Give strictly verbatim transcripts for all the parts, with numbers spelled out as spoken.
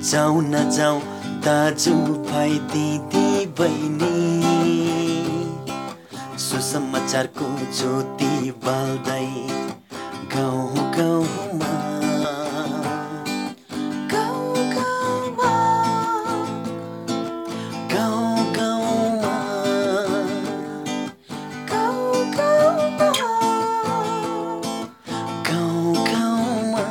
जाऊ न जाऊ दाजु भाइ दिदी बहिनी सुसमाचारको ज्योति बाल्दै गाउँ गाउँमा गाउँ गाउँमा गाउँ गाउँमा गाउँ गाउँमा गाउँ गाउँमा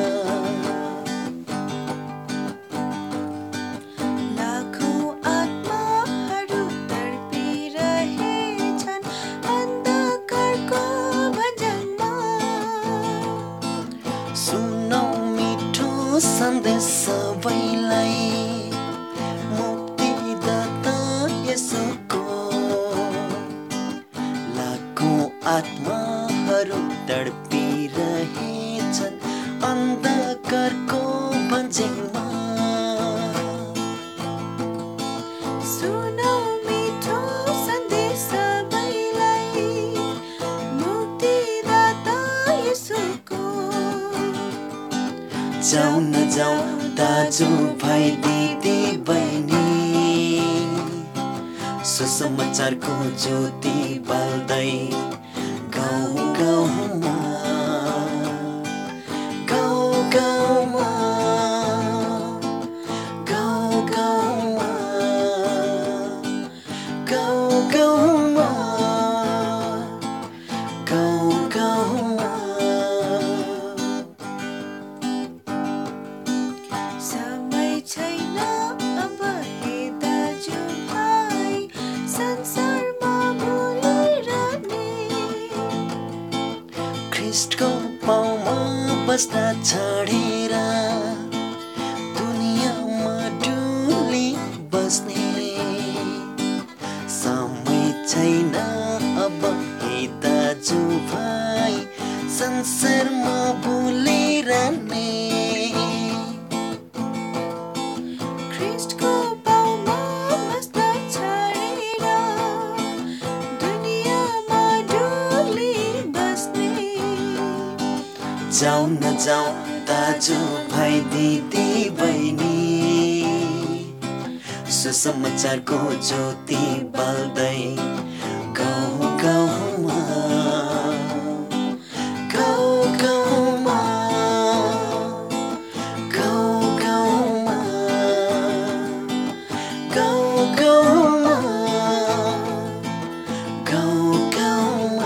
लाखौं आत्माहरू तडपिरहेछन् अन्धकारको भजनमा। सुनौ मिठो सन्देश सबैलाई मुक्तिदाता येशूको। लाखौं आत्माहरू तडपिरहेछन् अन्धकारको भजनमा। सुनौ मिठो सन्देश सबैलाई मुक्तिदाता येशूको। जाऊ न जाऊ दाजु भाइ दिदी बहिनी सुसमाचारको ज्योति बाल्दै गाउँ गाउँमा गाउँ गाउँमा गाउँ गाउँमा गाउँ गाउँमा गाउँ गाउँमा समय छैन अब हे दाजुभाइ संसारमा भुलिरहने। ख्रिस्टको पाउमा बस्दा छाडेर दुनियाँमा डुली बस्ने समय छैन अब हे दाजुभाइ संसारमा भुलिरहने। ख्रिस्टको पाउमा बस्दा छाडेर दुनियाँमा डुली बस्ने। जाऊ न जाऊ दाजु भाइ दिदी बहिनी सुसमाचारको ज्योति बाल्दै गाउँ गाउँमा गाउँ गाउँमा गाउँ गाउँमा गाउँ गाउँमा गाउँ गाउँमा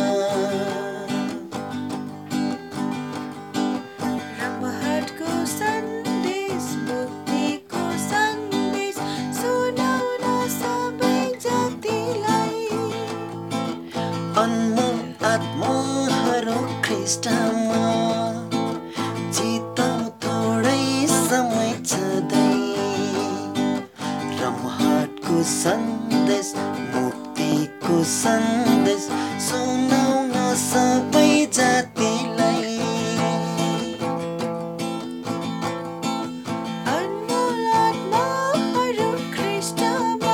रमहाटको सन्देश मुक्तिको सन्देश सुनाउन सबै जातिलाई। अनमोल आत्माहरू ख्रिस्टमा जिताउ थोरै समय छँदै। रमहाटको सन्देश मुक्तिको सन्देश सुनाउन सबै जातिलाई। अनमोल आत्माहरू ख्रिस्टमा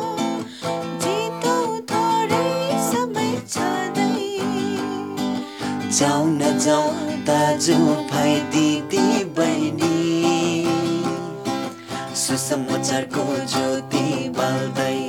जिताउ थोरै समय छँदै। जाऊ न जाऊ दाजु भाइ दिदी बहिनी सुसमाचारको ज्योति बाल्दै